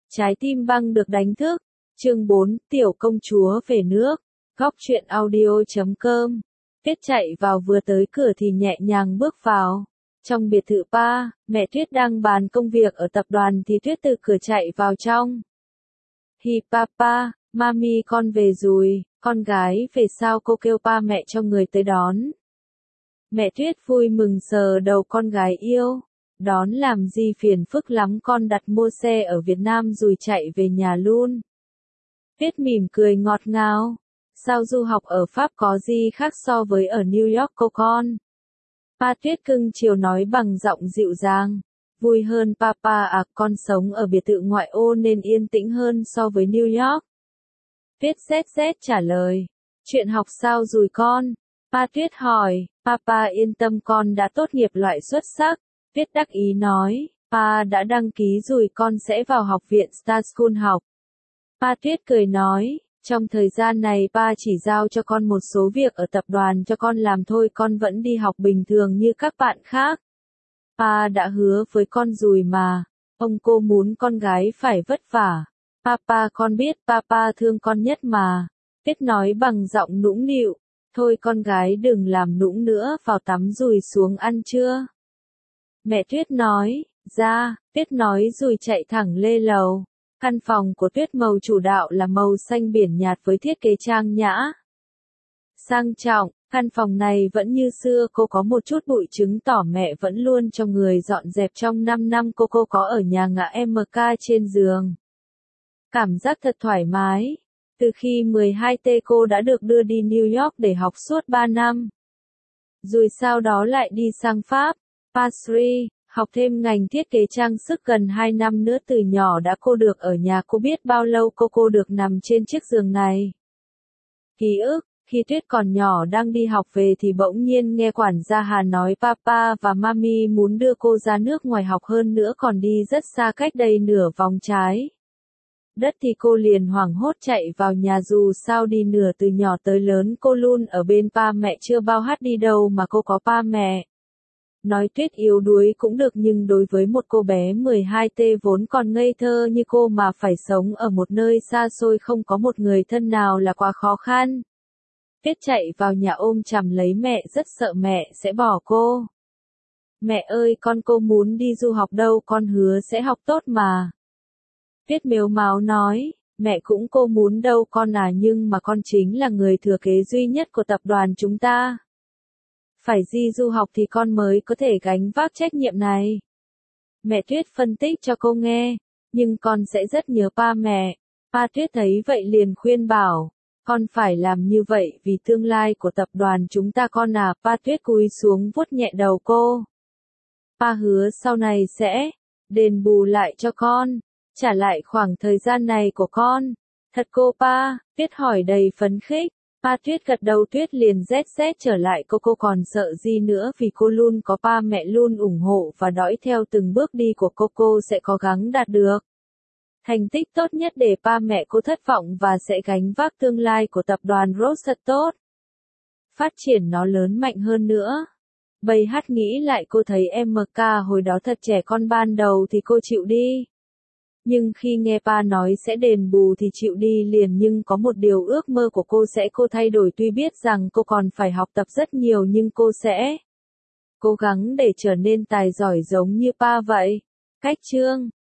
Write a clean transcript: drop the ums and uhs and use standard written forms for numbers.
Trái tim băng được đánh thức. Chương 4, Tiểu công chúa về nước. Góc truyện audio.com. Tuyết chạy vào vừa tới cửa thì nhẹ nhàng bước vào. Trong biệt thự Pa, mẹ Tuyết đang bàn công việc ở tập đoàn thì Tuyết từ cửa chạy vào trong. Hi papa, mami con về rồi, con gái về sao cô kêu pa mẹ cho người tới đón. Mẹ Tuyết vui mừng sờ đầu con gái yêu. Đón làm gì phiền phức lắm, con đặt mua xe ở Việt Nam rồi chạy về nhà luôn. Tuyết mỉm cười ngọt ngào. Sao du học ở Pháp có gì khác so với ở New York cô con? Pa Tuyết cưng chiều nói bằng giọng dịu dàng. Vui hơn papa à, con sống ở biệt thự ngoại ô nên yên tĩnh hơn so với New York. Tuyết ZZ trả lời. Chuyện học sao rồi con? Pa Tuyết hỏi. Papa yên tâm, con đã tốt nghiệp loại xuất sắc. Tuyết đắc ý nói. Pa đã đăng ký rồi, con sẽ vào học viện Star School học. Pa Tuyết cười nói. Trong thời gian này Pa chỉ giao cho con một số việc ở tập đoàn cho con làm thôi, con vẫn đi học bình thường như các bạn khác. Pa đã hứa với con rồi mà. Ông cô muốn con gái phải vất vả. Papa con biết Papa thương con nhất mà. Tuyết nói bằng giọng nũng nịu. Thôi con gái đừng làm nũng nữa, vào tắm rồi xuống ăn trưa. Mẹ Tuyết nói. Ra, Tuyết nói rồi chạy thẳng lên lầu. Căn phòng của Tuyết màu chủ đạo là màu xanh biển nhạt với thiết kế trang nhã. Sang trọng, căn phòng này vẫn như xưa, cô có một chút bụi chứng tỏ mẹ vẫn luôn cho người dọn dẹp trong 5 năm cô có ở nhà ngã MK trên giường. Cảm giác thật thoải mái. Từ khi 12T cô đã được đưa đi New York để học suốt 3 năm. Rồi sau đó lại đi sang Pháp, Paris, học thêm ngành thiết kế trang sức gần 2 năm nữa. Từ nhỏ đã cô được ở nhà, cô biết bao lâu cô được nằm trên chiếc giường này. Ký ức, khi Tuyết còn nhỏ đang đi học về thì bỗng nhiên nghe quản gia Hà nói Papa và Mami muốn đưa cô ra nước ngoài học, hơn nữa còn đi rất xa, cách đây nửa vòng trái đất, thì cô liền hoảng hốt chạy vào nhà. Dù sao đi nửa từ nhỏ tới lớn cô luôn ở bên pa mẹ, chưa bao hát đi đâu mà cô có pa mẹ. Nói Tuyết yếu đuối cũng được, nhưng đối với một cô bé 12T vốn còn ngây thơ như cô mà phải sống ở một nơi xa xôi không có một người thân nào là quá khó khăn. Tuyết chạy vào nhà ôm chầm lấy mẹ, rất sợ mẹ sẽ bỏ cô. Mẹ ơi, cô muốn đi du học đâu, con hứa sẽ học tốt mà. Tuyết mếu máo nói, mẹ cũng cô muốn đâu con à, nhưng mà con chính là người thừa kế duy nhất của tập đoàn chúng ta. Phải đi du học thì con mới có thể gánh vác trách nhiệm này. Mẹ Tuyết phân tích cho cô nghe, nhưng con sẽ rất nhớ pa mẹ. Pa Tuyết thấy vậy liền khuyên bảo, con phải làm như vậy vì tương lai của tập đoàn chúng ta con à. Pa Tuyết cúi xuống vuốt nhẹ đầu cô. Pa hứa sau này sẽ đền bù lại cho con, trả lại khoảng thời gian này của con. Thật cô Pa? Tuyết hỏi đầy phấn khích. Pa Tuyết gật đầu. Tuyết liền ZZ trở lại cô còn sợ gì nữa, vì cô luôn có pa mẹ luôn ủng hộ và dõi theo từng bước đi của cô sẽ cố gắng đạt được thành tích tốt nhất để pa mẹ cô thất vọng và sẽ gánh vác tương lai của tập đoàn Rose thật tốt. Phát triển nó lớn mạnh hơn nữa. Bầy hát nghĩ lại cô thấy MK hồi đó thật trẻ con, ban đầu thì cô chịu đi. Nhưng khi nghe pa nói sẽ đền bù thì chịu đi liền, nhưng có một điều ước mơ của cô sẽ thay đổi, tuy biết rằng cô còn phải học tập rất nhiều nhưng cô sẽ cố gắng để trở nên tài giỏi giống như pa vậy. Cách chương